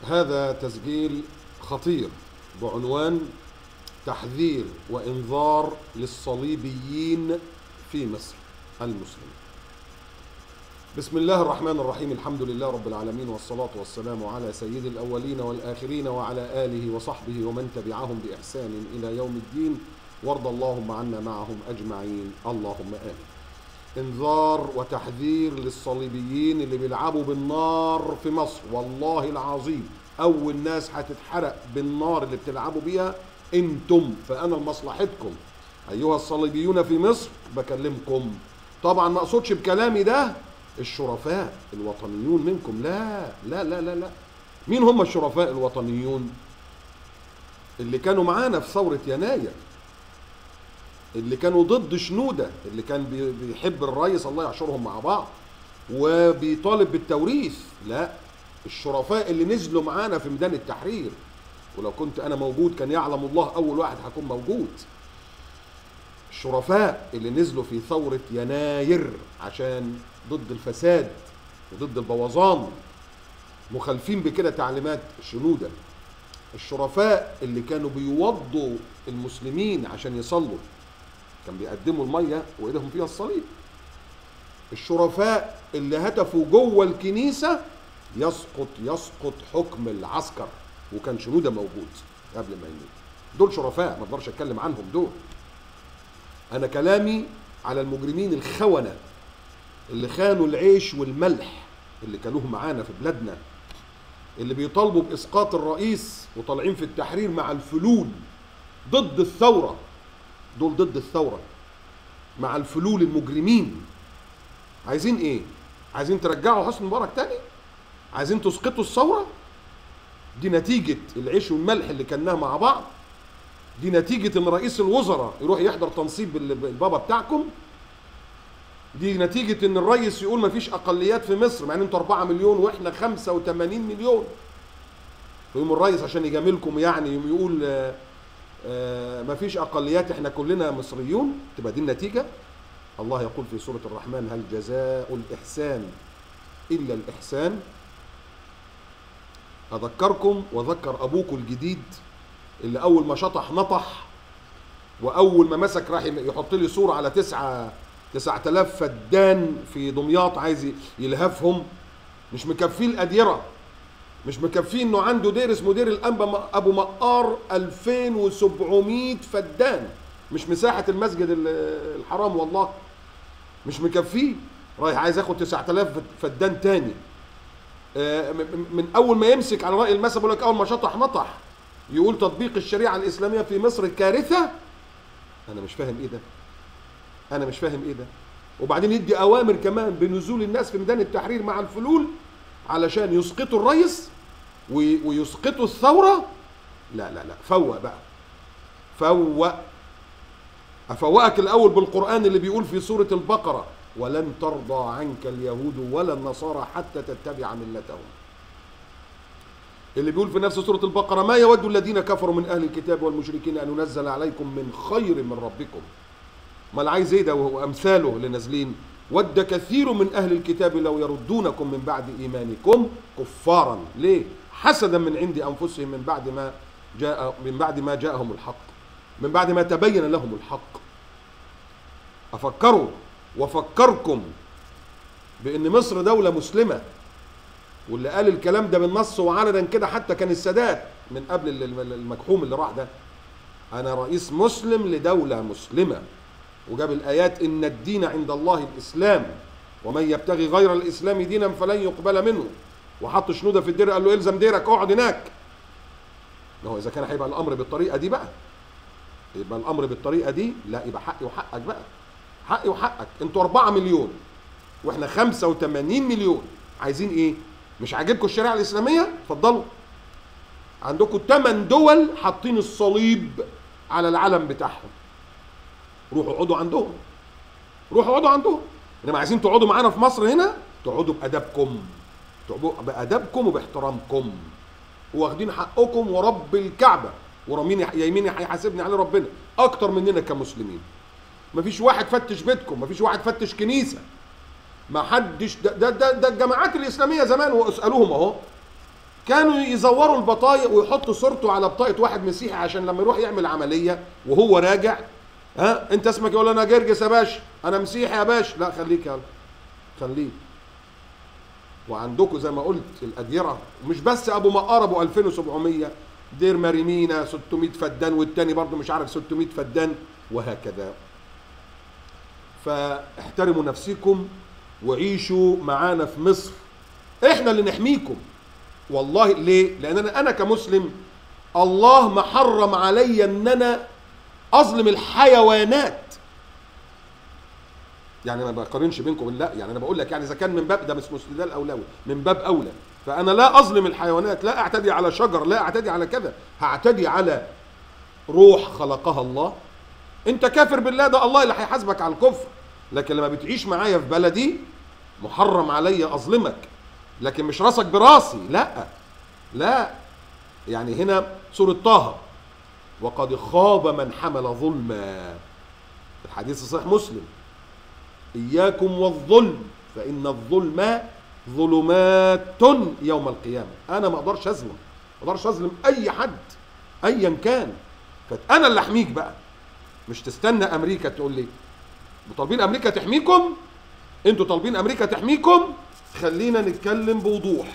هذا تسجيل خطير بعنوان تحذير وإنذار للصليبيين في مصر المسلمين. بسم الله الرحمن الرحيم. الحمد لله رب العالمين، والصلاة والسلام على سيد الأولين والآخرين وعلى آله وصحبه ومن تبعهم بإحسان إلى يوم الدين، وارض اللهم عنا معهم أجمعين، اللهم آمين. انذار وتحذير للصليبيين اللي بيلعبوا بالنار في مصر. والله العظيم أول ناس هتتحرق بالنار اللي بتلعبوا بيها انتم، فأنا لمصلحتكم أيها الصليبيون في مصر بكلمكم. طبعا ما أقصدش بكلامي ده الشرفاء الوطنيون منكم، لا لا لا لا لا. مين هم الشرفاء الوطنيون؟ اللي كانوا معانا في ثورة يناير، اللي كانوا ضد شنودة، اللي كان بيحب الرئيس الله يحشرهم مع بعض وبيطالب بالتوريث. لا، الشرفاء اللي نزلوا معانا في ميدان التحرير، ولو كنت أنا موجود كان يعلم الله أول واحد هكون موجود. الشرفاء اللي نزلوا في ثورة يناير عشان ضد الفساد وضد البوظان، مخالفين بكده تعليمات شنودة. الشرفاء اللي كانوا بيوضوا المسلمين عشان يصلوا، كان بيقدموا المية وإيدهم فيها الصليب. الشرفاء اللي هتفوا جوه الكنيسة يسقط حكم العسكر، وكان شنودة موجود قبل ما يموت. دول شرفاء ما اقدرش اتكلم عنهم دول. انا كلامي على المجرمين الخونة اللي خانوا العيش والملح اللي كانوه معانا في بلادنا، اللي بيطالبوا بإسقاط الرئيس وطالعين في التحرير مع الفلول ضد الثورة. دول ضد الثورة مع الفلول المجرمين. عايزين ايه؟ عايزين ترجعوا حسني مبارك تاني؟ عايزين تسقطوا الثورة؟ دي نتيجة العيش والملح اللي كناه مع بعض. دي نتيجة ان رئيس الوزراء يروح يحضر تنصيب البابا بتاعكم. دي نتيجة ان الرئيس يقول مفيش اقليات في مصر، مع ان انتوا 4 مليون واحنا 85 مليون. فيقوم الرئيس عشان يجاملكم يعني يقول مفيش اقليات، احنا كلنا مصريون. تبقى دي النتيجة. الله يقول في سورة الرحمن: هل جزاء الإحسان إلا الإحسان. أذكركم وذكر أبوكم الجديد اللي أول ما شطح نطح، وأول ما مسك راح يحط لي صورة على 9000 فدان في دمياط عايز يلهفهم. مش مكفيه الأديرة، مش مكفيه إنه عنده دير اسمه دير الأنبا أبو مقار 2700 فدان، مش مساحة المسجد الحرام والله. مش مكفيه، رايح عايز ياخد 9000 فدان تاني. من اول ما يمسك على رأي المثل بيقول لك اول ما شطح نطح، يقول تطبيق الشريعة الإسلامية في مصر كارثة. انا مش فاهم ايه ده، انا مش فاهم ايه ده. وبعدين يدي اوامر كمان بنزول الناس في ميدان التحرير مع الفلول علشان يسقطوا الرئيس ويسقطوا الثورة. لا لا لا، فوق بقى، فوق. أفوقك الأول بالقرآن اللي بيقول في سورة البقرة: ولن ترضى عنك اليهود ولا النصارى حتى تتبع ملتهم. اللي بيقول في نفس سورة البقرة: ما يود الذين كفروا من أهل الكتاب والمشركين أن ينزل عليكم من خير من ربكم. ما اللي عايز ايه ده وأمثاله اللي نازلين: ود كثير من أهل الكتاب لو يردونكم من بعد إيمانكم كفارا. ليه؟ حسدا من عند أنفسهم من بعد ما جاءهم الحق، من بعد ما تبين لهم الحق. أفكروا وفكركم بأن مصر دولة مسلمة، واللي قال الكلام ده بالنص وعلنا كده حتى كان السادات من قبل المكحوم اللي راح ده: أنا رئيس مسلم لدولة مسلمة، وجاب الآيات: إن الدين عند الله الإسلام ومن يبتغي غير الإسلام دينا فلن يقبل منه. وحط شنودة في الدير قال له: إلزم ديرك، اقعد هناك. هو إذا كان هيبقى الأمر بالطريقة دي بقى، يبقى الامر بالطريقه دي، لا يبقى حقي وحقك بقى، حقي وحقك. انتوا 4 مليون واحنا 85 مليون. عايزين ايه؟ مش عاجبكم الشريعه الاسلاميه؟ اتفضلوا. عندكم 8 دول حاطين الصليب على العلم بتاعهم، روحوا اقعدوا عندهم، روحوا اقعدوا عندهم. انما عايزين تقعدوا معانا في مصر هنا، تقعدوا بادبكم، تقعدوا بادبكم وباحترامكم، واخدين حقكم ورب الكعبه، ورامين يمين هيحاسبني عليه ربنا اكتر مننا كمسلمين. مفيش واحد فتش بيتكم، مفيش واحد فتش كنيسه، ما حدش. ده الجماعات الاسلاميه زمان، واسالوهم اهو، كانوا يزوروا البطايق ويحطوا صورته على بطاقه واحد مسيحي عشان لما يروح يعمل عمليه وهو راجع، ها انت اسمك، يقول انا جرجس يا باشا، انا مسيحي يا باشا، لا خليك يلا خليك. وعندكم زي ما قلت الاديره، مش بس ابو مقار ابو 2700، دير مريمينا 600 فدان، والتاني برضه مش عارف 600 فدان، وهكذا. فاحترموا نفسكم وعيشوا معانا في مصر، احنا اللي نحميكم والله. ليه؟ لان انا كمسلم الله محرم علي ان انا اظلم الحيوانات. يعني ما بقارنش بينكم، لا يعني انا بقول لك، يعني اذا كان من باب ده مش استدلال اولوي، من باب اولى، فانا لا اظلم الحيوانات، لا اعتدي على شجر، لا اعتدي على كذا، هعتدي على روح خلقها الله. انت كافر بالله، ده الله اللي هيحاسبك على الكفر. لكن لما بتعيش معايا في بلدي محرم علي اظلمك، لكن مش راسك براسي، لا لا. يعني هنا سورة طه، وقد خاب من حمل ظلما، الحديث صحيح مسلم، إياكم والظلم فإن الظلم ظلمات يوم القيامة. أنا ما أقدرش أظلم، ما أقدرش أظلم أي حد أيا كان، فأنا اللي أحميك بقى. مش تستنى أمريكا تقول لي طالبين أمريكا تحميكم، أنتوا طالبين أمريكا تحميكم. خلينا نتكلم بوضوح.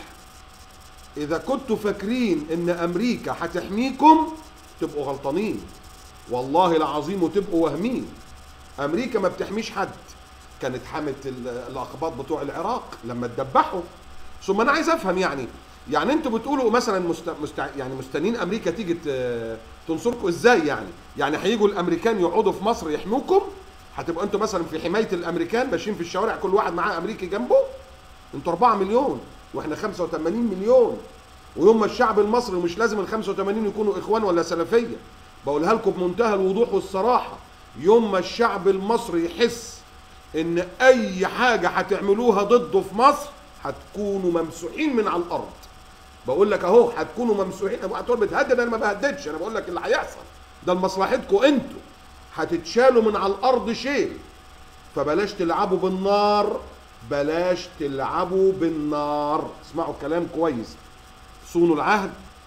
إذا كنتوا فاكرين إن أمريكا هتحميكم تبقوا غلطانين والله العظيم، وتبقوا واهمين. أمريكا ما بتحميش حد. كانت حمت الأقباط بتوع العراق لما اتدبحوا. ثم أنا عايز أفهم، يعني أنتوا بتقولوا مثلا يعني مستنين أمريكا تيجي تنصركم إزاي؟ يعني هيجوا الأمريكان يقعدوا في مصر يحموكم؟ هتبقوا أنتوا مثلا في حماية الأمريكان ماشيين في الشوارع كل واحد معاه أمريكي جنبه؟ أنتوا 4 مليون وإحنا 85 مليون، ويوم ما الشعب المصري، ومش لازم ال 85 يكونوا إخوان ولا سلفية، بقولها لكم بمنتهى الوضوح والصراحة، يوم ما الشعب المصري يحس ان اي حاجة هتعملوها ضده في مصر هتكونوا ممسوحين من على الارض. بقول لك اهو هتكونوا ممسوحين. هتقول بتهدد، انا ما بهددش، انا بقول لك اللي هيحصل ده لمصلحتكم انتوا، هتتشالوا من على الارض شيء. فبلاش تلعبوا بالنار، بلاش تلعبوا بالنار. اسمعوا الكلام كويس، صونوا العهد،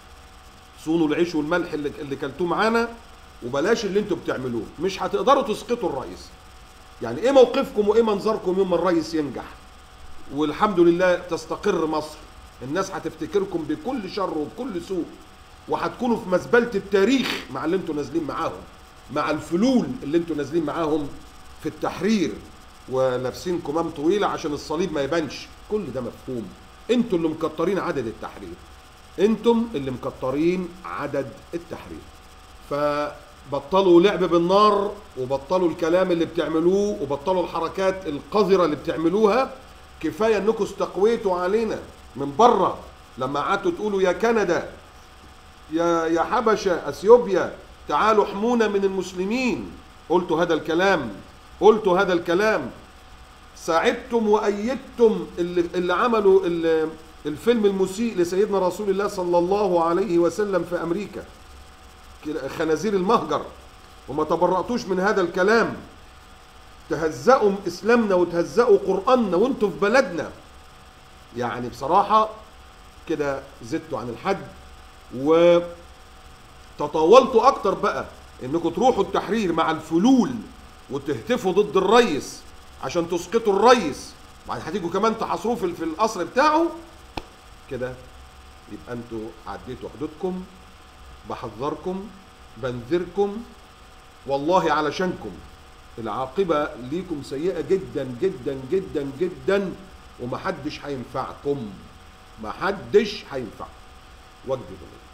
صونوا العيش والملح اللي كلتوه معانا، وبلاش اللي انتوا بتعملوه. مش هتقدروا تسقطوا الرئيس. يعني ايه موقفكم وايه منظركم يوم ما الرئيس ينجح والحمد لله تستقر مصر؟ الناس هتفتكركم بكل شر وبكل سوء، وهتكونوا في مزبلة التاريخ مع اللي انتوا نازلين معاهم، مع الفلول اللي انتوا نازلين معاهم في التحرير ولابسين كمام طويلة عشان الصليب ما يبانش. كل ده مفهوم. انتوا اللي مكترين عدد التحرير، انتم اللي مكترين عدد التحرير. فبطلوا لعب بالنار، وبطلوا الكلام اللي بتعملوه، وبطلوا الحركات القذرة اللي بتعملوها. كفاية انكم استقويتوا علينا من بره لما قعدتوا تقولوا يا كندا، يا حبشة، اثيوبيا، تعالوا احمونا من المسلمين. قلتوا هذا الكلام، قلتوا هذا الكلام. ساعدتم وأيدتم اللي عملوا الفيلم المسيء لسيدنا رسول الله صلى الله عليه وسلم في أمريكا، خنازير المهجر، وما تبرأتوش من هذا الكلام. تهزأوا إسلامنا وتهزأوا قرآننا وانتوا في بلدنا. يعني بصراحة كده زدتوا عن الحد، وتطاولتوا أكتر بقى إنكم تروحوا التحرير مع الفلول وتهتفوا ضد الرئيس عشان تسقطوا الرئيس، بعد هتيجوا كمان تحاصروه في القصر بتاعه كده. يبقى انتوا عديتوا حدودكم. بحذركم، بنذركم والله علشانكم. العاقبة ليكم سيئة جدا جدا جدا جدا، ومحدش هينفعكم، محدش هينفعكم. وجدوا